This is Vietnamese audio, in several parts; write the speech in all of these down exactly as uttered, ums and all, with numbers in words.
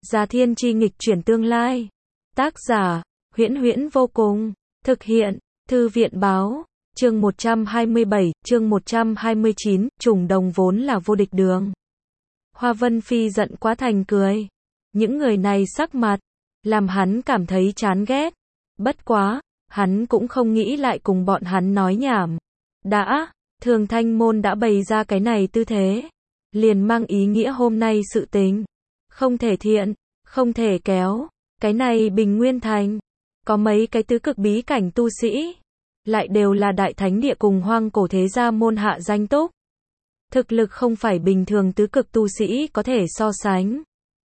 Già Thiên Chi nghịch chuyển tương lai. Tác giả, Huyễn Huyễn vô cùng. Thực hiện, Thư viện báo. Chương một trăm hai mươi bảy, chương một trăm hai mươi chín, trùng đồng vốn là vô địch đường. Hoa Vân Phi giận quá thành cười. Những người này sắc mặt, làm hắn cảm thấy chán ghét. Bất quá, hắn cũng không nghĩ lại cùng bọn hắn nói nhảm. Đã, Thường Thanh Môn đã bày ra cái này tư thế, liền mang ý nghĩa hôm nay sự tình không thể thiện, không thể kéo. Cái này Bình Nguyên Thành, có mấy cái tứ cực bí cảnh tu sĩ, lại đều là đại thánh địa cùng hoang cổ thế gia môn hạ danh túc. Thực lực không phải bình thường tứ cực tu sĩ có thể so sánh.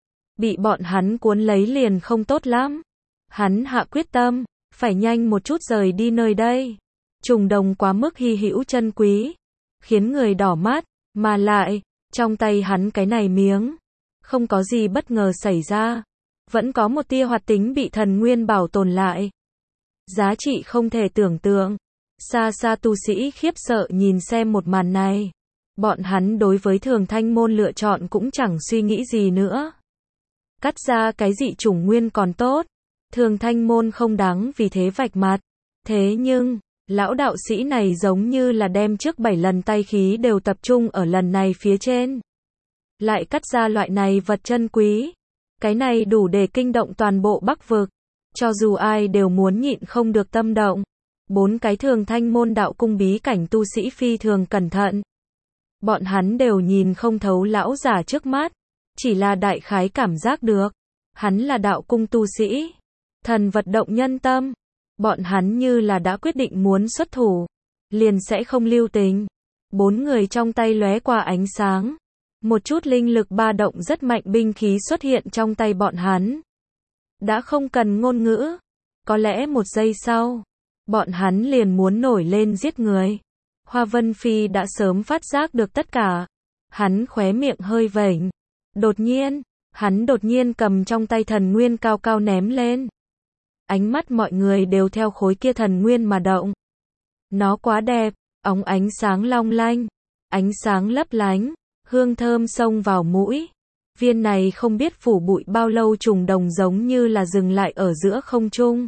Bị bọn hắn cuốn lấy liền không tốt lắm. Hắn hạ quyết tâm, phải nhanh một chút rời đi nơi đây. Trùng đồng quá mức hy hữu chân quý, khiến người đỏ mắt, mà lại, trong tay hắn cái này miếng, không có gì bất ngờ xảy ra. Vẫn có một tia hoạt tính bị thần nguyên bảo tồn lại. Giá trị không thể tưởng tượng. Xa xa tu sĩ khiếp sợ nhìn xem một màn này. Bọn hắn đối với Thường Thanh Môn lựa chọn cũng chẳng suy nghĩ gì nữa. Cắt ra cái dị chủng nguyên còn tốt. Thường Thanh Môn không đáng vì thế vạch mặt. Thế nhưng, lão đạo sĩ này giống như là đem trước bảy lần tay khí đều tập trung ở lần này phía trên. Lại cắt ra loại này vật chân quý. Cái này đủ để kinh động toàn bộ Bắc vực. Cho dù ai đều muốn nhịn không được tâm động. Bốn cái Thường Thanh Môn đạo cung bí cảnh tu sĩ phi thường cẩn thận. Bọn hắn đều nhìn không thấu lão giả trước mắt. Chỉ là đại khái cảm giác được. Hắn là đạo cung tu sĩ. Thần vật động nhân tâm. Bọn hắn như là đã quyết định muốn xuất thủ. Liền sẽ không lưu tình. Bốn người trong tay lóe qua ánh sáng. Một chút linh lực ba động rất mạnh binh khí xuất hiện trong tay bọn hắn. Đã không cần ngôn ngữ. Có lẽ một giây sau, bọn hắn liền muốn nổi lên giết người. Hoa Vân Phi đã sớm phát giác được tất cả. Hắn khóe miệng hơi vểnh. Đột nhiên, hắn đột nhiên cầm trong tay thần nguyên cao cao ném lên. Ánh mắt mọi người đều theo khối kia thần nguyên mà động. Nó quá đẹp, óng ánh sáng long lanh, ánh sáng lấp lánh, hương thơm xông vào mũi. Viên này không biết phủ bụi bao lâu trùng đồng giống như là dừng lại ở giữa không trung.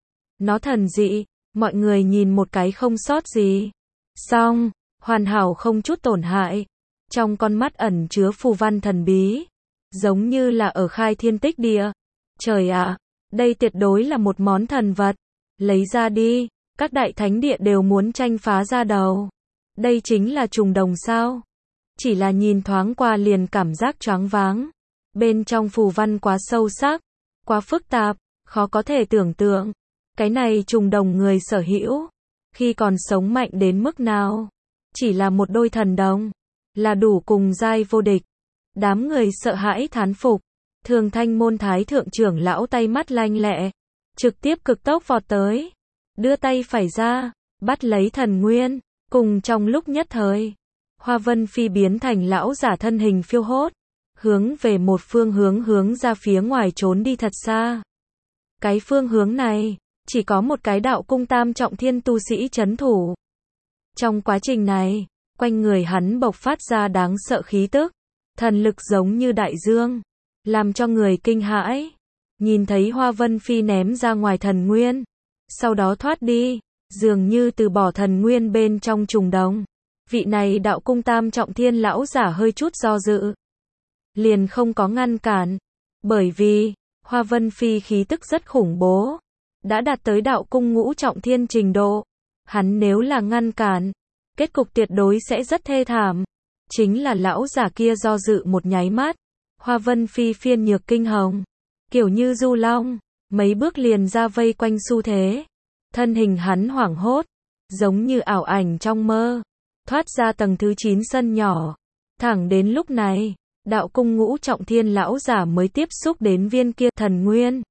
Nó thần dị, mọi người nhìn một cái không sót gì. Xong, hoàn hảo không chút tổn hại. Trong con mắt ẩn chứa phù văn thần bí, giống như là ở khai thiên tích địa. Trời ạ, đây tuyệt đối là một món thần vật. Lấy ra đi, các đại thánh địa đều muốn tranh phá ra đầu. Đây chính là trùng đồng sao? Chỉ là nhìn thoáng qua liền cảm giác choáng váng. Bên trong phù văn quá sâu sắc, quá phức tạp, khó có thể tưởng tượng. Cái này trùng đồng người sở hữu, khi còn sống mạnh đến mức nào? Chỉ là một đôi thần đồng, là đủ cùng giai vô địch. Đám người sợ hãi thán phục. Thường Thanh Môn thái thượng trưởng lão tay mắt lanh lẹ, trực tiếp cực tốc vọt tới, đưa tay phải ra, bắt lấy thần nguyên. Cùng trong lúc nhất thời, Hoa Vân Phi biến thành lão giả thân hình phiêu hốt, hướng về một phương hướng hướng ra phía ngoài trốn đi thật xa. Cái phương hướng này, chỉ có một cái đạo cung tam trọng thiên tu sĩ trấn thủ. Trong quá trình này, quanh người hắn bộc phát ra đáng sợ khí tức, thần lực giống như đại dương, làm cho người kinh hãi. Nhìn thấy Hoa Vân Phi ném ra ngoài thần nguyên, sau đó thoát đi, dường như từ bỏ thần nguyên bên trong trùng đồng. Vị này đạo cung tam trọng thiên lão giả hơi chút do dự, liền không có ngăn cản, bởi vì Hoa Vân Phi khí tức rất khủng bố, đã đạt tới đạo cung ngũ trọng thiên trình độ. Hắn nếu là ngăn cản, kết cục tuyệt đối sẽ rất thê thảm. Chính là lão giả kia do dự một nháy mắt, Hoa Vân Phi phiên nhược kinh hồng, kiểu như du long, mấy bước liền ra vây quanh xu thế. Thân hình hắn hoảng hốt, giống như ảo ảnh trong mơ, thoát ra tầng thứ chín sân nhỏ. Thẳng đến lúc này, đạo cung ngũ trọng thiên lão giả mới tiếp xúc đến viên kia thần nguyên.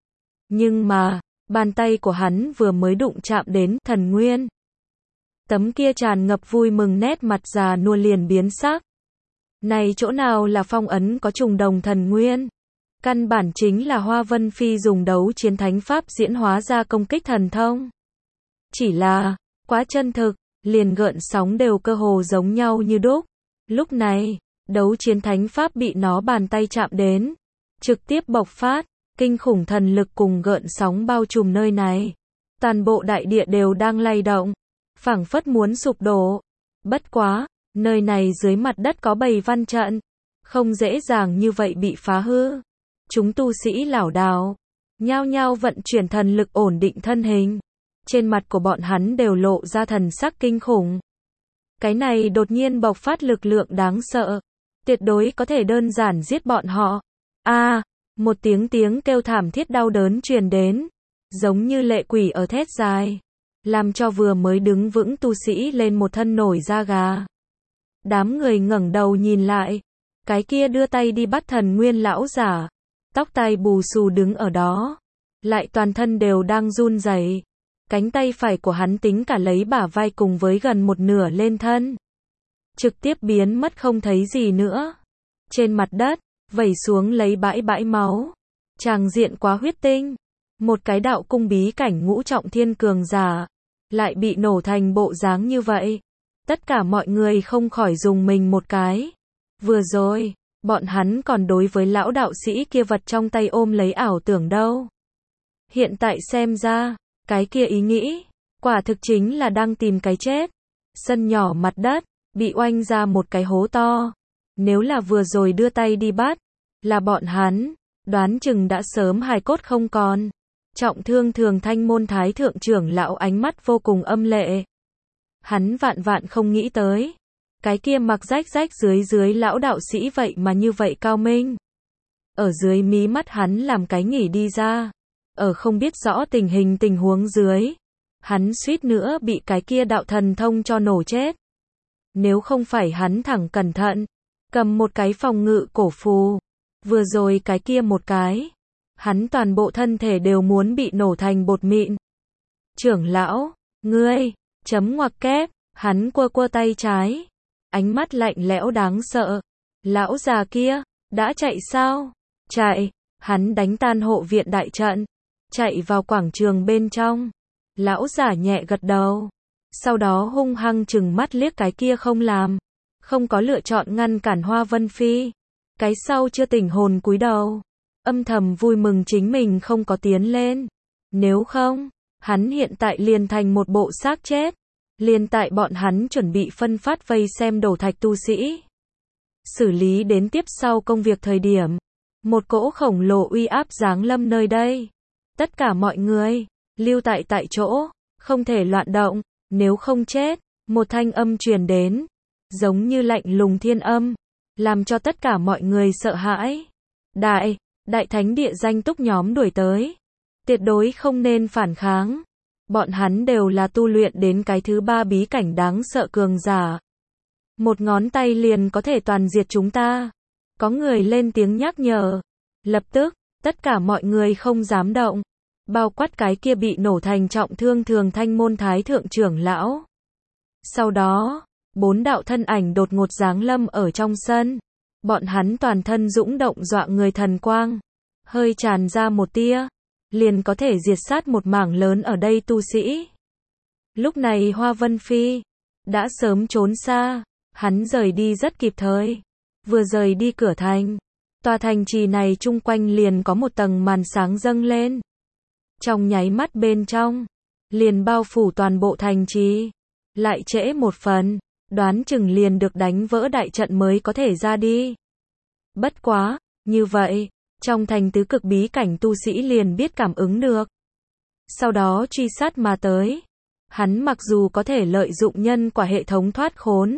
Nhưng mà, bàn tay của hắn vừa mới đụng chạm đến thần nguyên, tấm kia tràn ngập vui mừng nét mặt già nua liền biến sắc. Này chỗ nào là phong ấn có trùng đồng thần nguyên? Căn bản chính là Hoa Vân Phi dùng đấu chiến thánh pháp diễn hóa ra công kích thần thông. Chỉ là, quá chân thực, liền gợn sóng đều cơ hồ giống nhau như đúc. Lúc này, đấu chiến thánh pháp bị nó bàn tay chạm đến, trực tiếp bộc phát, kinh khủng thần lực cùng gợn sóng bao trùm nơi này. Toàn bộ đại địa đều đang lay động, phảng phất muốn sụp đổ. Bất quá, nơi này dưới mặt đất có bầy văn trận, không dễ dàng như vậy bị phá hư. Chúng tu sĩ lảo đảo, nhao nhao vận chuyển thần lực ổn định thân hình. Trên mặt của bọn hắn đều lộ ra thần sắc kinh khủng. Cái này đột nhiên bộc phát lực lượng đáng sợ, tuyệt đối có thể đơn giản giết bọn họ. A, à, một tiếng tiếng kêu thảm thiết đau đớn truyền đến, giống như lệ quỷ ở thét dài, làm cho vừa mới đứng vững tu sĩ lên một thân nổi da gà. Đám người ngẩng đầu nhìn lại, cái kia đưa tay đi bắt thần nguyên lão giả, tóc tai bù xù đứng ở đó, lại toàn thân đều đang run rẩy. Cánh tay phải của hắn tính cả lấy bả vai cùng với gần một nửa lên thân, trực tiếp biến mất không thấy gì nữa. Trên mặt đất, vẩy xuống lấy bãi bãi máu. Tràng diện quá huyết tinh. Một cái đạo cung bí cảnh ngũ trọng thiên cường giả, lại bị nổ thành bộ dáng như vậy. Tất cả mọi người không khỏi dùng mình một cái. Vừa rồi, bọn hắn còn đối với lão đạo sĩ kia vật trong tay ôm lấy ảo tưởng đâu. Hiện tại xem ra, cái kia ý nghĩ, quả thực chính là đang tìm cái chết. Sân nhỏ mặt đất, bị oanh ra một cái hố to. Nếu là vừa rồi đưa tay đi bắt, là bọn hắn, đoán chừng đã sớm hài cốt không còn. Trọng thương Thường Thanh môn thái thượng trưởng lão ánh mắt vô cùng âm lệ. Hắn vạn vạn không nghĩ tới. Cái kia mặc rách rách dưới dưới lão đạo sĩ vậy mà như vậy cao minh. Ở dưới mí mắt hắn làm cái nghỉ đi ra. Ở không biết rõ tình hình tình huống dưới, hắn suýt nữa bị cái kia đạo thần thông cho nổ chết. Nếu không phải hắn thẳng cẩn thận, cầm một cái phòng ngự cổ phù, vừa rồi cái kia một cái, hắn toàn bộ thân thể đều muốn bị nổ thành bột mịn. Trưởng lão, ngươi, chấm ngoặc kép, hắn quơ quơ tay trái, ánh mắt lạnh lẽo đáng sợ. Lão già kia, đã chạy sao? Chạy, hắn đánh tan hộ viện đại trận, chạy vào quảng trường bên trong. Lão giả nhẹ gật đầu, sau đó hung hăng chừng mắt liếc cái kia không làm, không có lựa chọn ngăn cản Hoa Vân Phi. Cái sau chưa tỉnh hồn cúi đầu, âm thầm vui mừng chính mình không có tiến lên. Nếu không, hắn hiện tại liền thành một bộ xác chết. Liền tại bọn hắn chuẩn bị phân phát vây xem đổ thạch tu sĩ, xử lý đến tiếp sau công việc thời điểm, một cỗ khổng lồ uy áp giáng lâm nơi đây. Tất cả mọi người, lưu tại tại chỗ, không thể loạn động, nếu không chết. Một thanh âm truyền đến, giống như lạnh lùng thiên âm, làm cho tất cả mọi người sợ hãi. Đại, đại thánh địa danh túc nhóm đuổi tới. Tuyệt đối không nên phản kháng. Bọn hắn đều là tu luyện đến cái thứ ba bí cảnh đáng sợ cường giả. Một ngón tay liền có thể toàn diệt chúng ta. Có người lên tiếng nhắc nhở. Lập tức, tất cả mọi người không dám động. Bao quát cái kia bị nổ thành trọng thương Thường Thanh môn thái thượng trưởng lão. Sau đó, bốn đạo thân ảnh đột ngột giáng lâm ở trong sân. Bọn hắn toàn thân dũng động dọa người thần quang. Hơi tràn ra một tia, liền có thể diệt sát một mảng lớn ở đây tu sĩ. Lúc này Hoa Vân Phi đã sớm trốn xa, hắn rời đi rất kịp thời. Vừa rời đi cửa thành, tòa thành trì này chung quanh liền có một tầng màn sáng dâng lên. Trong nháy mắt bên trong, liền bao phủ toàn bộ thành trì. Lại trễ một phần, đoán chừng liền được đánh vỡ đại trận mới có thể ra đi. Bất quá, như vậy, trong thành tứ cực bí cảnh tu sĩ liền biết cảm ứng được. Sau đó truy sát mà tới. Hắn mặc dù có thể lợi dụng nhân quả hệ thống thoát khốn,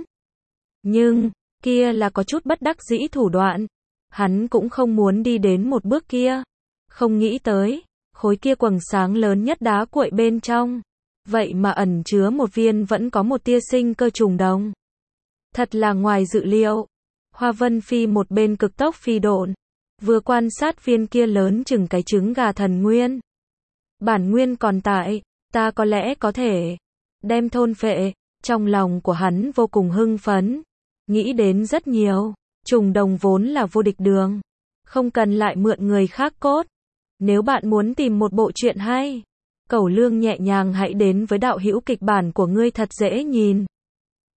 nhưng, kia là có chút bất đắc dĩ thủ đoạn. Hắn cũng không muốn đi đến một bước kia. Không nghĩ tới, khối kia quầng sáng lớn nhất đá cuội bên trong. Vậy mà ẩn chứa một viên vẫn có một tia sinh cơ trùng đồng. Thật là ngoài dự liệu. Hoa Vân Phi một bên cực tốc phi độn, vừa quan sát viên kia lớn chừng cái trứng gà thần nguyên. Bản nguyên còn tại, ta có lẽ có thể đem thôn phệ. Trong lòng của hắn vô cùng hưng phấn, nghĩ đến rất nhiều. Trùng đồng vốn là vô địch đường, không cần lại mượn người khác cốt. Nếu bạn muốn tìm một bộ truyện hay, Cẩu Lương nhẹ nhàng hãy đến với đạo hữu kịch bản của ngươi thật dễ nhìn.